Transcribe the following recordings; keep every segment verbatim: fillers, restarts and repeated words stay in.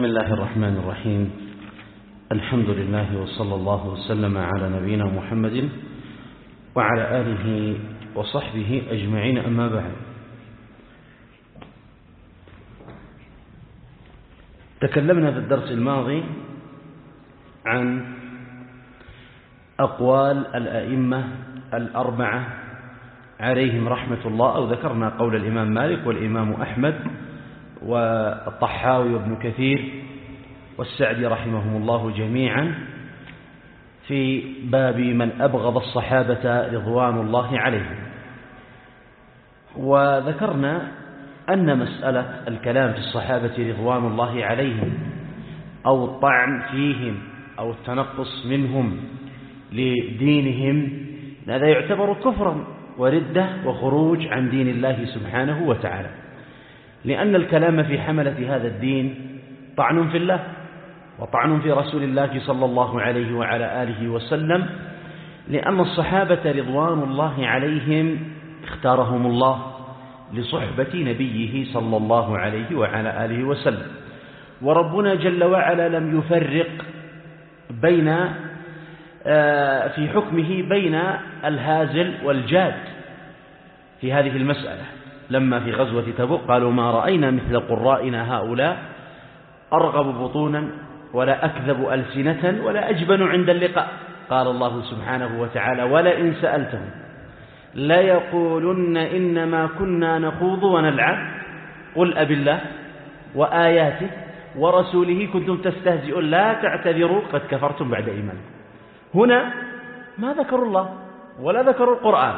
بسم الله الرحمن الرحيم. الحمد لله وصلى الله وسلم على نبينا محمد وعلى آله وصحبه أجمعين، أما بعد. تكلمنا في الدرس الماضي عن أقوال الأئمة الأربعة عليهم رحمة الله، أو ذكرنا قول الإمام مالك والإمام أحمد والطحاوي وابن كثير والسعدي رحمهم الله جميعا في باب من أبغض الصحابة رضوان الله عليهم. وذكرنا أن مسألة الكلام في الصحابة رضوان الله عليهم أو الطعن فيهم أو التنقص منهم لدينهم هذا يعتبر كفرا وردة وخروج عن دين الله سبحانه وتعالى، لأن الكلام في حملة هذا الدين طعن في الله وطعن في رسول الله صلى الله عليه وعلى آله وسلم، لأن الصحابة رضوان الله عليهم اختارهم الله لصحبة نبيه صلى الله عليه وعلى آله وسلم، وربنا جل وعلا لم يفرق بين في حكمه بين الهازل والجاد في هذه المسألة. لما في غزوة تبوك قالوا ما رأينا مثل قرائنا هؤلاء أرغب بطونا ولا أكذب ألسنة ولا أجبن عند اللقاء. قال الله سبحانه وتعالى ولئن سألتهم ليقولن إنما كنا نخوض ونلعب قل أب الله وآياته ورسوله كنتم تستهزئون لا تعتذروا قد كفرتم بعد إيمانكم. هنا ما ذكروا الله ولا ذكروا القرآن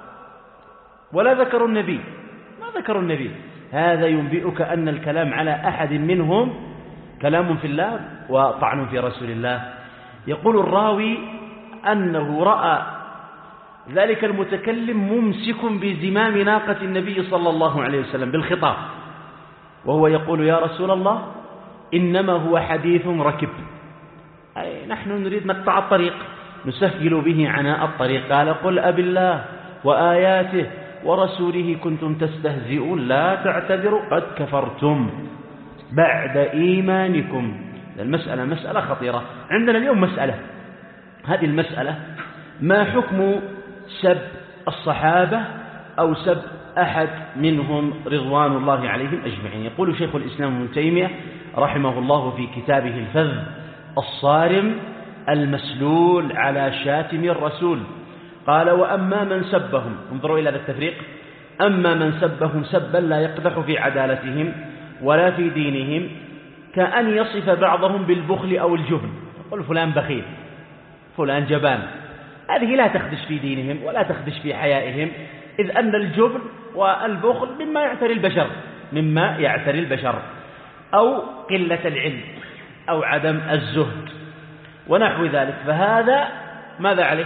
ولا ذكروا النبي، ما ذكروا النبي. هذا ينبئك أن الكلام على أحد منهم كلام في الله وطعن في رسول الله. يقول الراوي أنه رأى ذلك المتكلم ممسك بزمام ناقة النبي صلى الله عليه وسلم بالخطاب، وهو يقول يا رسول الله إنما هو حديث ركب، أي نحن نريد نقطع الطريق نسهل به عناء الطريق. قال قل أب الله وآياته ورسوله كنتم تستهزئون لا تعتذروا قد كفرتم بعد إيمانكم. المسألة مسألة خطيرة عندنا اليوم. مسألة هذه المسألة ما حكم سب الصحابة أو سب أحد منهم رضوان الله عليهم أجمعين. يقول شيخ الإسلام ابن تيمية رحمه الله في كتابه الفذ الصارم المسلول على شاتم الرسول قال وأما من سبهم، انظروا إلى هذا التفريق، أما من سبهم سبا لا يقدح في عدالتهم ولا في دينهم كأن يصف بعضهم بالبخل أو الجبن، يقول فلان بخيل فلان جبان، هذه لا تخدش في دينهم ولا تخدش في حيائهم، إذ أن الجبن والبخل مما يعتري البشر مما يعتري البشر أو قلة العلم أو عدم الزهد ونحو ذلك. فهذا ماذا عليه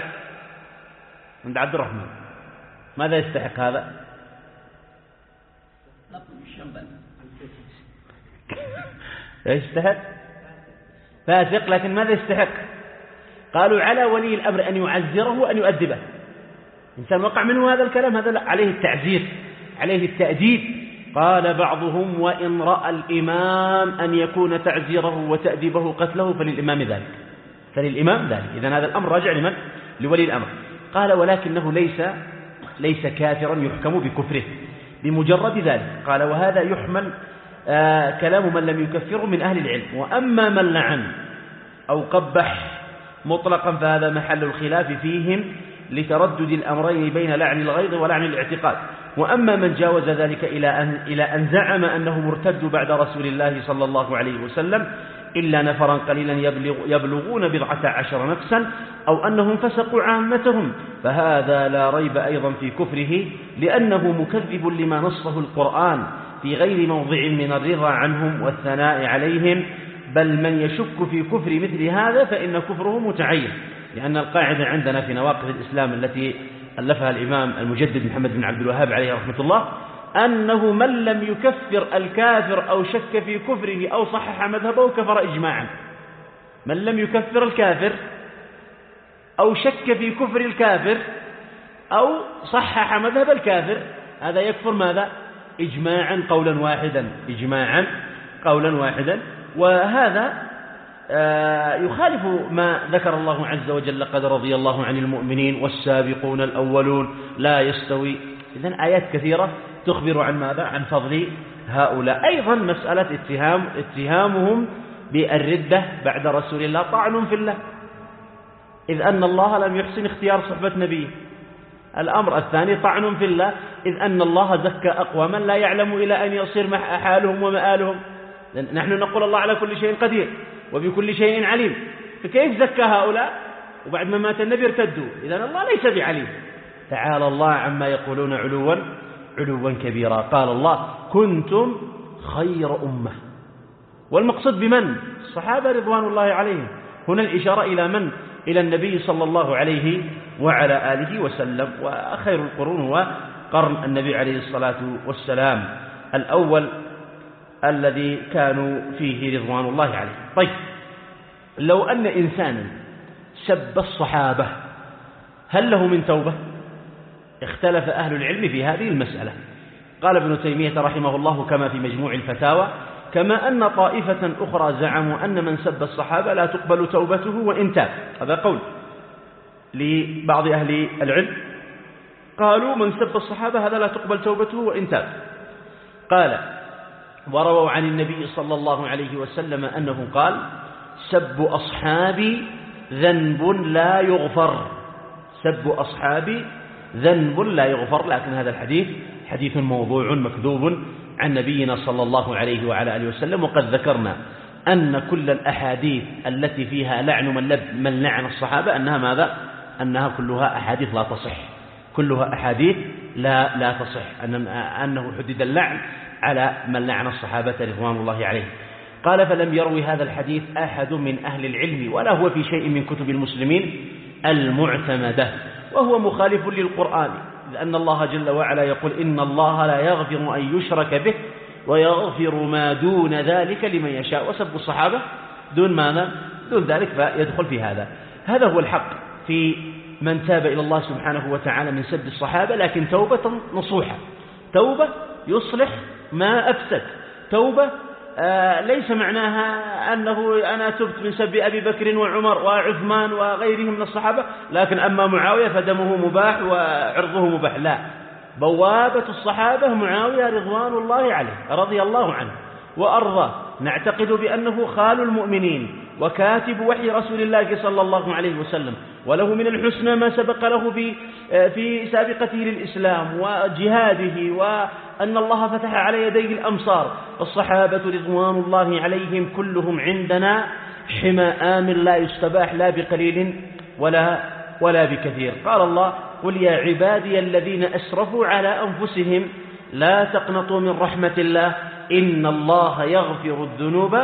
عند عبد الرحمن؟ ماذا يستحق هذا؟ يستحق فاسق، لكن ماذا يستحق؟ قالوا على ولي الأمر أن يعزره وأن يؤدبه. إنسان وقع منه هذا الكلام هذا عليه التعزير عليه التأديب. قال بعضهم وإن رأى الإمام أن يكون تعزيره وتأديبه قتله فللإمام ذلك فللإمام ذلك إذن هذا الأمر راجع لمن؟ لولي الأمر. قال ولكنه ليس ليس كافرا يحكم بكفره بمجرد ذلك. قال وهذا يحمل آه كلام من لم يكفره من أهل العلم. وأما من لعن أو قبح مطلقا فهذا محل الخلاف فيهم لتردد الأمرين بين لعن الغيظ ولعن الاعتقاد. وأما من جاوز ذلك إلى أن, إلى أن زعم أنه مرتد بعد رسول الله صلى الله عليه وسلم إلا نفرا قليلا يبلغ يبلغون بضعة عشر نفسا أو أنهم فسقوا عامتهم فهذا لا ريب أيضا في كفره، لأنه مكذب لما نصه القرآن في غير موضع من الرضا عنهم والثناء عليهم، بل من يشك في كفر مثل هذا فإن كفره متعين. لأن القاعدة عندنا في نواقض الإسلام التي ألفها الإمام المجدد محمد بن عبد الوهاب عليه رحمة الله أنه من لم يكفر الكافر أو شك في كفره أو صحح مذهبه كفر إجماعا. من لم يكفر الكافر أو شك في كفر الكافر أو صحح مذهب الكافر هذا يكفر ماذا؟ إجماعا قولا واحدا إجماعا قولا واحدا وهذا يخالف ما ذكر الله عز وجل: قد رضي الله عن المؤمنين والسابقون الأولون لا يستوي. إذن آيات كثيرة تخبر عن ماذا؟ عن فضل هؤلاء. أيضا مسألة اتهام اتهامهم بالردة بعد رسول الله طعن في الله، إذ أن الله لم يحسن اختيار صحبة نبيه. الأمر الثاني طعن في الله، إذ أن الله زكى أقواما لا يعلم إلى أن يصير حالهم ومآلهم. نحن نقول الله على كل شيء قدير وبكل شيء عليم، فكيف زكى هؤلاء وبعد ما مات النبي ارتدوا؟ إذن الله ليس بعليم. تعالى الله عما يقولون علوا علوا كبيرا. قال الله: كنتم خير أمة. والمقصود بمن؟ الصحابة رضوان الله عليهم. هنا الإشارة إلى من؟ إلى النبي صلى الله عليه وعلى آله وسلم. وخير القرون هو قرن النبي عليه الصلاة والسلام الأول الذي كانوا فيه رضوان الله عليه. طيب، لو أن إنسانا سب الصحابة هل له من توبة؟ اختلف أهل العلم في هذه المسألة. قال ابن تيمية رحمه الله كما في مجموع الفتاوى: كما أن طائفة أخرى زعموا أن من سب الصحابة لا تقبل توبته وإن تاب. هذا قول لبعض أهل العلم، قالوا من سب الصحابة هذا لا تقبل توبته وإن تاب. قال: ورووا عن النبي صلى الله عليه وسلم أنه قال: سب أصحابي ذنب لا يغفر. سب أصحابي ذنب لا يغفر. لكن هذا الحديث حديث موضوع مكذوب عن نبينا صلى الله عليه وعلى آله وسلم. وقد ذكرنا أن كل الأحاديث التي فيها لعن من, من لعن الصحابة أنها ماذا؟ أنها كلها أحاديث لا تصح. كلها أحاديث لا لا تصح، أن أنه حدد اللعن على من لعن الصحابة رضوان الله عليهم. قال: فلم يروي هذا الحديث أحد من أهل العلم ولا هو في شيء من كتب المسلمين المعتمدة، وهو مخالف للقرآن، لأن الله جل وعلا يقول: إن الله لا يغفر أن يشرك به ويغفر ما دون ذلك لمن يشاء. وسب الصحابة دون ماذا؟ دون ذلك، فيدخل في هذا. هذا هو الحق في من تاب إلى الله سبحانه وتعالى من سب الصحابة، لكن توبة نصوحة، توبة يصلح ما أفسد. توبة آه ليس معناها أنه أنا تبت من سب أبي بكر وعمر وعثمان وغيرهم من الصحابة، لكن أما معاوية فدمه مباح وعرضه مباح. لا، بوابة الصحابة معاوية رضوان الله عليه رضي الله عنه وأرضاه، نعتقد بأنه خال المؤمنين وكاتب وحي رسول الله صلى الله عليه وسلم، وله من الحسنى ما سبق له في في سابقته للإسلام وجهاده، وأن الله فتح على يديه الأمصار. الصحابة رضوان الله عليهم كلهم عندنا حمى آمن لا يستباح لا بقليل ولا ولا بكثير. قال الله: قل يا عبادي الذين أسرفوا على أنفسهم لا تقنطوا من رحمة الله إن الله يغفر الذنوب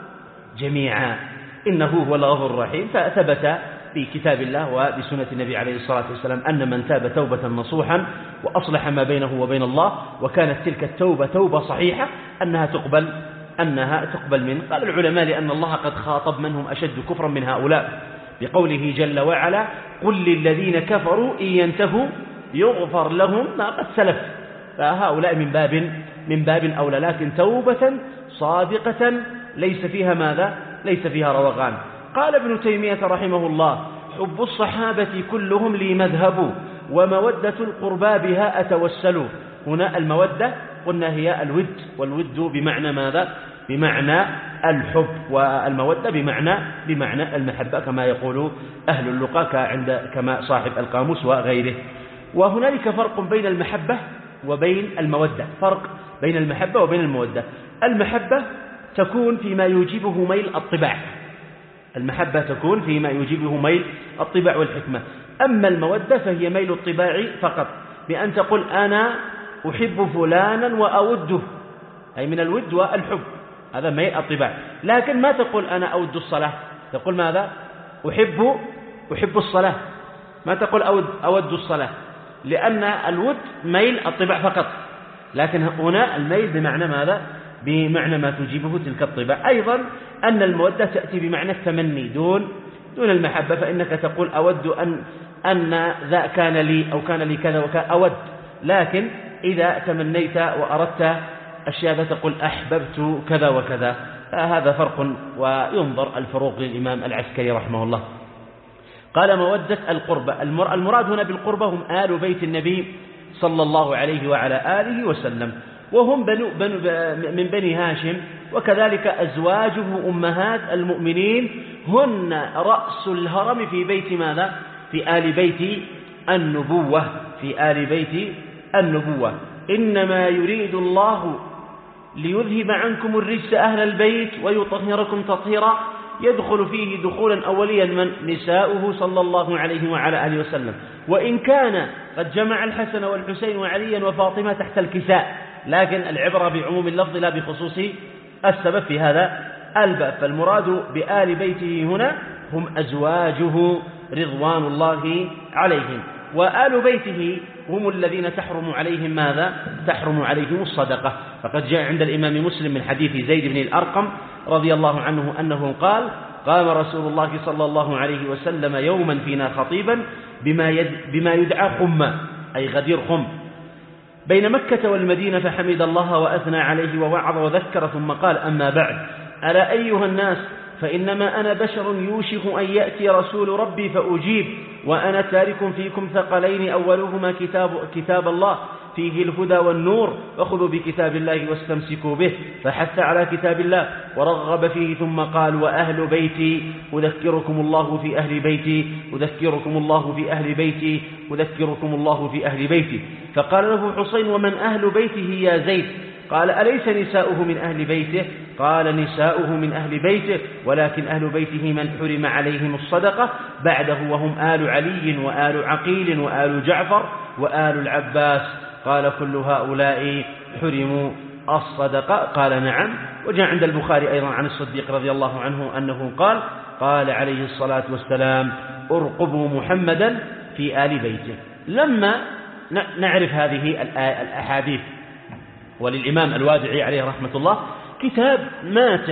جميعا إنه هو الغفور الرحيم. فثبت في كتاب الله وبسنة النبي عليه الصلاة والسلام أن من تاب توبة نصوحا وأصلح ما بينه وبين الله، وكانت تلك التوبة توبة صحيحة، أنها تقبل أنها تقبل منه. قال العلماء: لأن الله قد خاطب من هم أشد كفرا من هؤلاء بقوله جل وعلا: قل للذين كفروا إن ينتهوا يغفر لهم ما قد سلف. فهؤلاء من باب من باب أولى، لكن توبة صادقة ليس فيها ماذا؟ ليس فيها روغان. قال ابن تيمية رحمه الله: حب الصحابة كلهم لي مذهب ومودة القربى بها أتوسل. هنا المودة قلنا هي الود، والود بمعنى ماذا؟ بمعنى الحب، والمودة بمعنى بمعنى المحبة كما يقول أهل اللغة عند كما صاحب القاموس وغيره. وهنالك فرق بين المحبة وبين المودة، فرق بين المحبة وبين المودة. المحبة تكون فيما يوجبه ميل الطباع، المحبة تكون فيما يوجبه ميل الطباع والحكمة. أما المودة فهي ميل الطباع فقط، بأن تقول أنا أحب فلانا وأوده، أي من الود والحب، هذا ميل الطباع. لكن ما تقول أنا أود الصلاة، تقول ماذا؟ أحب أحب الصلاة، ما تقول أود أود الصلاة، لأن الود ميل الطباع فقط. لكن هنا الميل بمعنى ماذا؟ بمعنى ما تجيبه تلك الطباع. أيضا أن المودة تأتي بمعنى التمني دون دون المحبة، فإنك تقول أود أن أن ذا كان لي أو كان لي كذا وكذا أود. لكن إذا تمنيت وأردت أشياء تقول أحببت كذا وكذا. هذا فرق وينظر الفروق للإمام العسكري رحمه الله. قال مودة القربة، المراد هنا بالقربة هم آل بيت النبي صلى الله عليه وعلى آله وسلم، وهم بنو بنو من بني هاشم، وكذلك أزواجه أمهات المؤمنين هن رأس الهرم في بيت ماذا؟ في آل بيت النبوة، في آل بيت النبوة. إنما يريد الله ليذهب عنكم الرجس أهل البيت ويطهركم تطهيرا، يدخل فيه دخولا أوليا من نساؤه صلى الله عليه وعلى آله وسلم، وإن كان قد جمع الحسن والحسين وعليا وفاطمة تحت الكساء، لكن العبرة بعموم اللفظ لا بخصوص السبب في هذا الباب. فالمراد بآل بيته هنا هم أزواجه رضوان الله عليهم، وآل بيته هم الذين تحرم عليهم ماذا؟ تحرم عليهم الصدقة. فقد جاء عند الإمام مسلم من حديث زيد بن الأرقم رضي الله عنه أنه قال: قام رسول الله صلى الله عليه وسلم يوما فينا خطيبا بما, يد بما يدعى خمة، أي غدير خم، بين مكة والمدينة، فحمد الله وأثنى عليه ووعظ وذكر، ثم قال: أما بعد، ألا أيها الناس، فإنما أنا بشر يوشك أن يأتي رسول ربي فأجيب، وأنا تارك فيكم ثقلين، أولهما كتاب, كتاب الله فيه الهدى والنور، وخذوا بكتاب الله واستمسكوا به، فحث على كتاب الله ورغب فيه، ثم قال: وأهل بيتي أذكركم الله في أهل بيتي أذكركم الله في أهل بيتي أذكركم الله في أهل بيتي. فقال له حسين: ومن أهل بيته يا زيد؟ قال: أليس نساؤه من أهل بيته؟ قال: نساؤه من أهل بيته، ولكن أهل بيته من حرم عليهم الصدقة بعده، وهم آل علي وآل عقيل وآل جعفر وآل العباس. قال: كل هؤلاء حرموا الصدقة؟ قال: نعم. وجاء عند البخاري أيضا عن الصديق رضي الله عنه أنه قال: قال عليه الصلاة والسلام: ارقبوا محمدا في آل بيته. لما نعرف هذه الأحاديث، وللإمام الوادعي عليه رحمة الله كتاب ماتع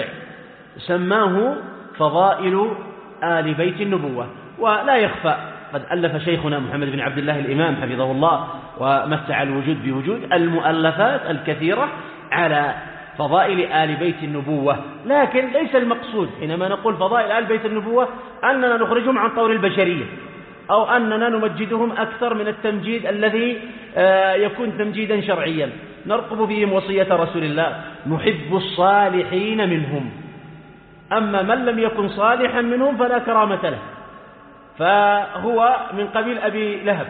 سماه فضائل آل بيت النبوة، ولا يخفى قد ألف شيخنا محمد بن عبد الله الإمام حفظه الله ومتع الوجود بوجود المؤلفات الكثيرة على فضائل آل بيت النبوة. لكن ليس المقصود حينما نقول فضائل آل بيت النبوة أننا نخرجهم عن طور البشرية، أو أننا نمجدهم أكثر من التمجيد الذي يكون تمجيدا شرعيا. نرقب بهم وصية رسول الله: نحب الصالحين منهم، أما من لم يكن صالحا منهم فلا كرامة له، فهو من قبيل أبي لهب.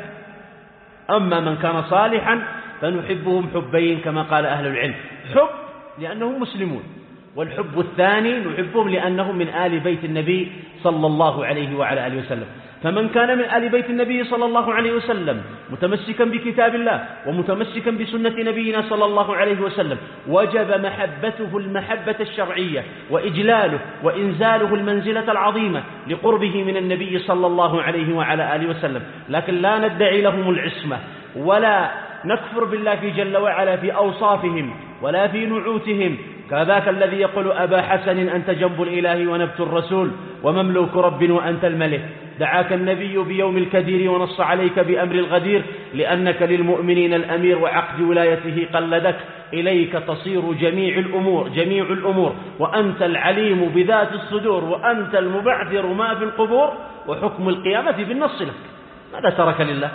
أما من كان صالحا فنحبهم حبين كما قال أهل العلم: حب لأنهم مسلمون، والحب الثاني نحبهم لأنهم من آل بيت النبي صلى الله عليه وعلى آله وسلم. فمن كان من آل بيت النبي صلى الله عليه وسلم متمسكا بكتاب الله ومتمسكا بسنة نبينا صلى الله عليه وسلم، وجب محبته المحبة الشرعية وإجلاله وإنزاله المنزلة العظيمة لقربه من النبي صلى الله عليه وعلى آله وسلم. لكن لا ندعي لهم العصمة، ولا نكفر بالله جل وعلا في أوصافهم ولا في نعوتهم، كذاك الذي يقول: أبا حسن أنت جنب الإله ونبت الرسول ومملوك رب وأنت الملك، دعاك النبي بيوم الكدير ونص عليك بأمر الغدير، لأنك للمؤمنين الأمير وعقد ولايته قلدك، إليك تصير جميع الأمور جميع الأمور وأنت العليم بذات الصدور، وأنت المبعثر ما في القبور، وحكم القيامة بالنص لك. ماذا ترك لله؟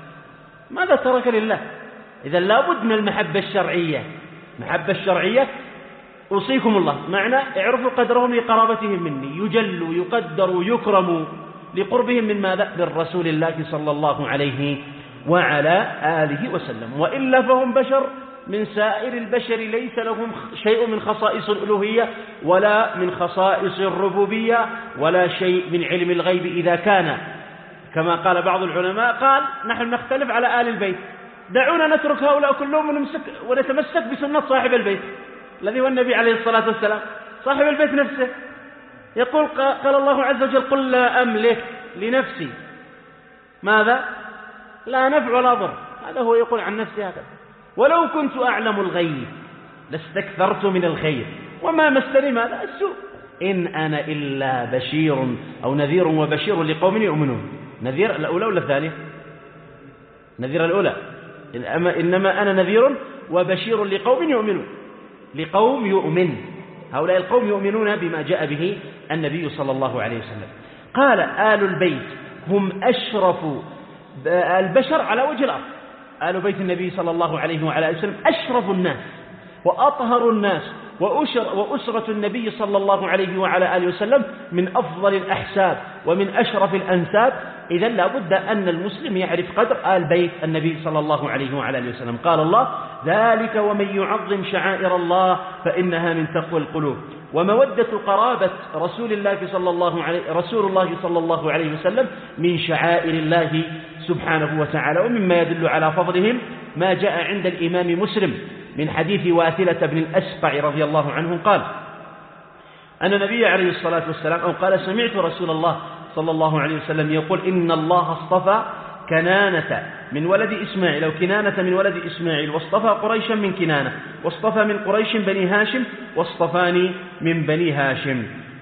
ماذا ترك لله؟ إذا لابد من المحبة الشرعية. محبة الشرعية أوصيكم الله معنى اعرفوا قدرهم لقرابتهم مني، يجلوا يقدروا يكرموا لقربهم من ماذا؟ من رسول الله صلى الله عليه وعلى آله وسلم. وإلا فهم بشر من سائر البشر، ليس لهم شيء من خصائص الألوهية ولا من خصائص الربوبية ولا شيء من علم الغيب، إذا كان كما قال بعض العلماء قال: نحن نختلف على آل البيت، دعونا نترك هؤلاء كلهم ونمسك ونتمسك بسنة صاحب البيت الذي هو النبي عليه الصلاة والسلام. صاحب البيت نفسه يقول: قال الله عز وجل: قل لا أملك لنفسي ماذا؟ لا نفع ولا ضر. هذا هو يقول عن نفسه هكذا: ولو كنت أعلم الغيب لاستكثرت من الخير وما مسني ماذا؟ السوء، إن أنا إلا بشير أو نذير وبشير لقوم يؤمنون. نذير الأولى ولا الثانية؟ نذير الأولى. إنما أنا نذير وبشير لقوم يؤمنون، لقوم يؤمن. هؤلاء القوم يؤمنون بما جاء به النبي صلى الله عليه وسلم. قال آل البيت هم أشرف البشر على وجه الأرض. آل بيت النبي صلى الله عليه وعلى آله وسلم أشرف الناس وأطهر الناس، وأسرة النبي صلى الله عليه وعلى آله وسلم من أفضل الأحساب ومن أشرف الأنساب. إذن لا بد أن المسلم يعرف قدر آل بيت النبي صلى الله عليه وعلى آله وسلم. قال الله: ذلك ومن يعظم شعائر الله فإنها من تقوى القلوب. ومودة قرابة رسول الله صلى الله عليه رسول الله صلى الله عليه وسلم من شعائر الله سبحانه وتعالى. ومما يدل على فضلهم ما جاء عند الإمام مسلم من حديث واثلة بن الأسقع رضي الله عنه قال أن النبي عليه الصلاة والسلام أو قال: سمعت رسول الله صلى الله عليه وسلم يقول: إن الله اصطفى كنانة من ولد إسماعيل أو كنانة من ولد إسماعيل، واصطفى قريشا من كنانة، واصطفى من قريش بني هاشم، واصطفاني من بني هاشم.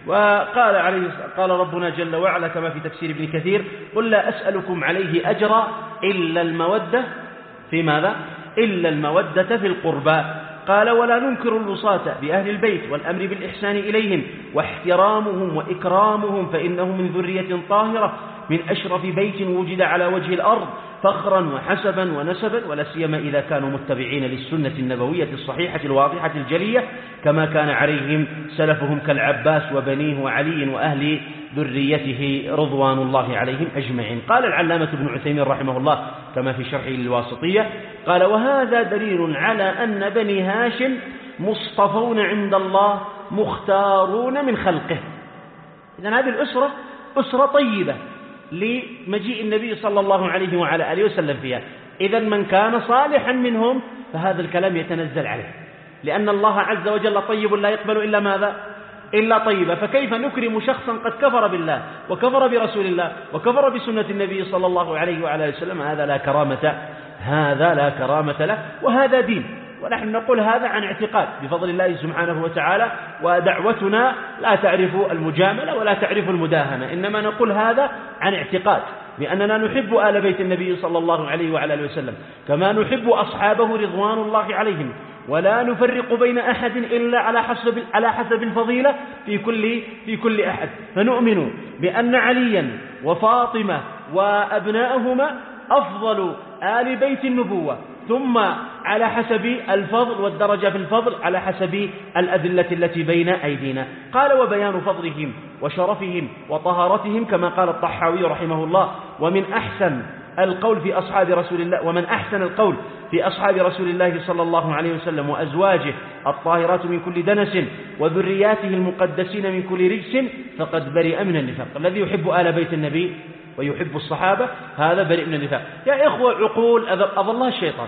وقال عليه قال ربنا جل وعلا كما في تفسير ابن كثير: قل لا أسألكم عليه أجرا إلا المودة في ماذا؟ إلا المودة في القربى. قال: ولا ننكر الوصاة بأهل البيت والأمر بالإحسان إليهم واحترامهم وإكرامهم، فإنه من ذرية طاهرة من أشرف بيت وجد على وجه الأرض فخرا وحسبا ونسبا، ولا سيما إذا كانوا متبعين للسنة النبوية الصحيحة الواضحة الجلية كما كان عليهم سلفهم كالعباس وبنيه وعلي وأهل ذريته رضوان الله عليهم أجمعين. قال العلامة ابن عثيمين رحمه الله كما في شرحه للواسطية قال: وهذا دليل على أن بني هاشم مصطفون عند الله مختارون من خلقه. إذن هذه الأسرة أسرة طيبة لمجيء النبي صلى الله عليه وعلى آله وسلم فيها. إذن من كان صالحا منهم فهذا الكلام يتنزل عليه، لأن الله عز وجل طيب لا يقبل إلا ماذا؟ إلا طيبة. فكيف نكرم شخصا قد كفر بالله وكفر برسول الله وكفر بسنة النبي صلى الله عليه وعلى آله وسلم؟ هذا لا كرامة هذا لا كرامة له، وهذا دين. ونحن نقول هذا عن اعتقاد بفضل الله سبحانه وتعالى، ودعوتنا لا تعرف المجاملة ولا تعرف المداهنة، إنما نقول هذا عن اعتقاد بأننا نحب آل بيت النبي صلى الله عليه وعلى آله وسلم كما نحب أصحابه رضوان الله عليهم، ولا نفرق بين أحد إلا على حسب على حسب الفضيلة في كل في كل أحد. فنؤمن بأن عليا وفاطمة وأبناءهما أفضل آل بيت النبوة، ثم على حسب الفضل والدرجة في الفضل على حسب الأدلة التي بين أيدينا. قال: وبيان فضلهم وشرفهم وطهارتهم كما قال الطحاوي رحمه الله: ومن أحسن القول في أصحاب رسول الله ومن أحسن القول في أصحاب رسول الله صلى الله عليه وسلم وأزواجه الطاهرات من كل دنس وذرياته المقدسين من كل رجس فقد برئ من النفاق. الذي يحب آل بيت النبي ويحب الصحابة هذا بريء من النفاق. يا إخوة، عقول أضلها الشيطان،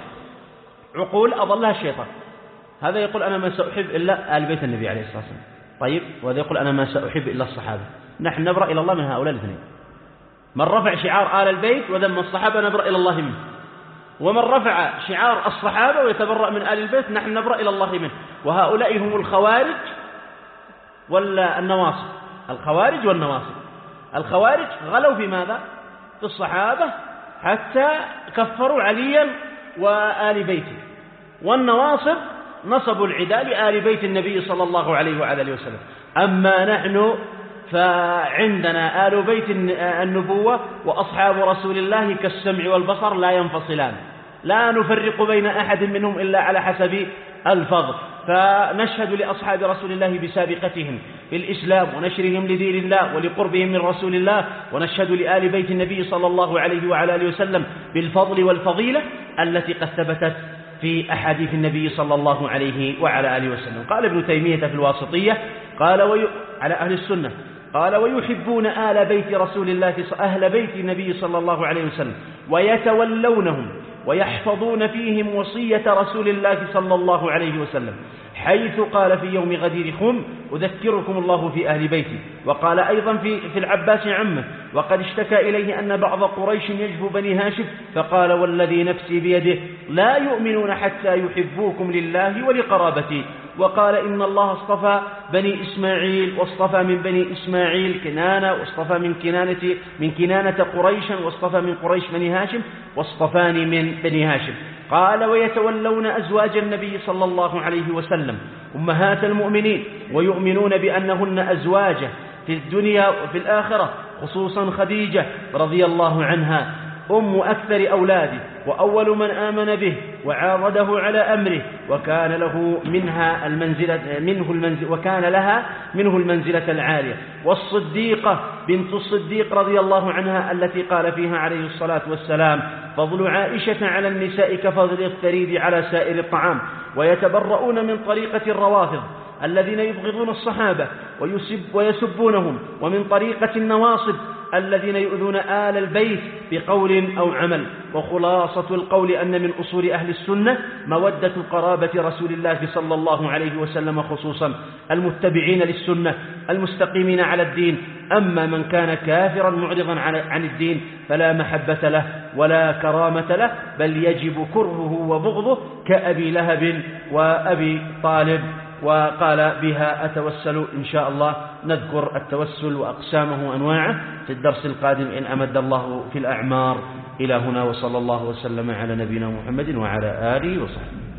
عقول أضلها الشيطان. هذا يقول: أنا ما سأحب إلا آل بيت النبي عليه الصلاة والسلام. طيب، وهذا يقول: أنا ما سأحب إلا الصحابة. نحن نبرأ إلى الله من هؤلاء الاثنين. من رفع شعار آل البيت وذم الصحابة نبرأ إلى الله منه، ومن رفع شعار الصحابة ويتبرأ من آل البيت نحن نبرأ إلى الله منه. وهؤلاء هم الخوارج ولا النواصب؟ الخوارج والنواصب. الخوارج غلوا في ماذا؟ في الصحابة حتى كفروا عليا وآل بيته، والنواصب نصبوا العداء لآل بيت النبي صلى الله عليه وعلى آله وسلم. أما نحن فعندنا آل بيت النبوة وأصحاب رسول الله كالسمع والبصر لا ينفصلان، لا نفرق بين أحد منهم إلا على حسب الفضل. فنشهد لأصحاب رسول الله بسابقتهم في الإسلام ونشرهم لدين الله ولقربهم من رسول الله، ونشهد لآل بيت النبي صلى الله عليه وعلى آله وسلم بالفضل والفضيلة التي قد ثبتت في أحاديث النبي صلى الله عليه وعلى آله وسلم. قال ابن تيمية في الواسطية قال وي... على أهل السنة قال: ويحبون آل بيت رسول الله أهل بيت النبي صلى الله عليه وسلم ويتولونهم ويحفظون فيهم وصية رسول الله صلى الله عليه وسلم، حيث قال في يوم غدير خم: أذكركم الله في أهل بيتي. وقال أيضا في, في العباس عمه: وقد اشتكى إليه أن بعض قريش يجب بني هاشم، فقال: والذي نفسي بيده لا يؤمنون حتى يحبوكم لله ولقرابتي. وقال: إن الله اصطفى بني إسماعيل واصطفى من بني إسماعيل كنانة، واصطفى من كنانة من كنانة قريشا، واصطفى من قريش بني هاشم، واصطفاني من بني هاشم. قال: ويتولون أزواج النبي صلى الله عليه وسلم أمهات المؤمنين ويؤمنون بأنهن أزواجه في الدنيا وفي الآخرة، خصوصا خديجة رضي الله عنها أم أكثر أولاده وأول من آمن به وعارضه على أمره، وكان له منها المنزلة منه المنزل وكان لها منه المنزلة العالية. والصديقة بنت الصديق رضي الله عنها التي قال فيها عليه الصلاة والسلام: فضل عائشة على النساء كفضل الثريد على سائر الطعام. ويتبرؤون من طريقة الروافض الذين يبغضون الصحابة ويسب ويسبونهم، ومن طريقة النواصب الذين يؤذون آل البيت بقول أو عمل. وخلاصة القول أن من أصول أهل السنة مودة قرابة رسول الله صلى الله عليه وسلم، خصوصا المتبعين للسنة المستقيمين على الدين. أما من كان كافرا معرضا عن الدين فلا محبة له ولا كرامة له، بل يجب كرهه وبغضه كأبي لهب وأبي طالب. وقال: بها أتوسل. إن شاء الله نذكر التوسل وأقسامه وأنواعه في الدرس القادم إن أمد الله في الأعمار. إلى هنا، وصلى الله وسلم على نبينا محمد وعلى آله وصحبه.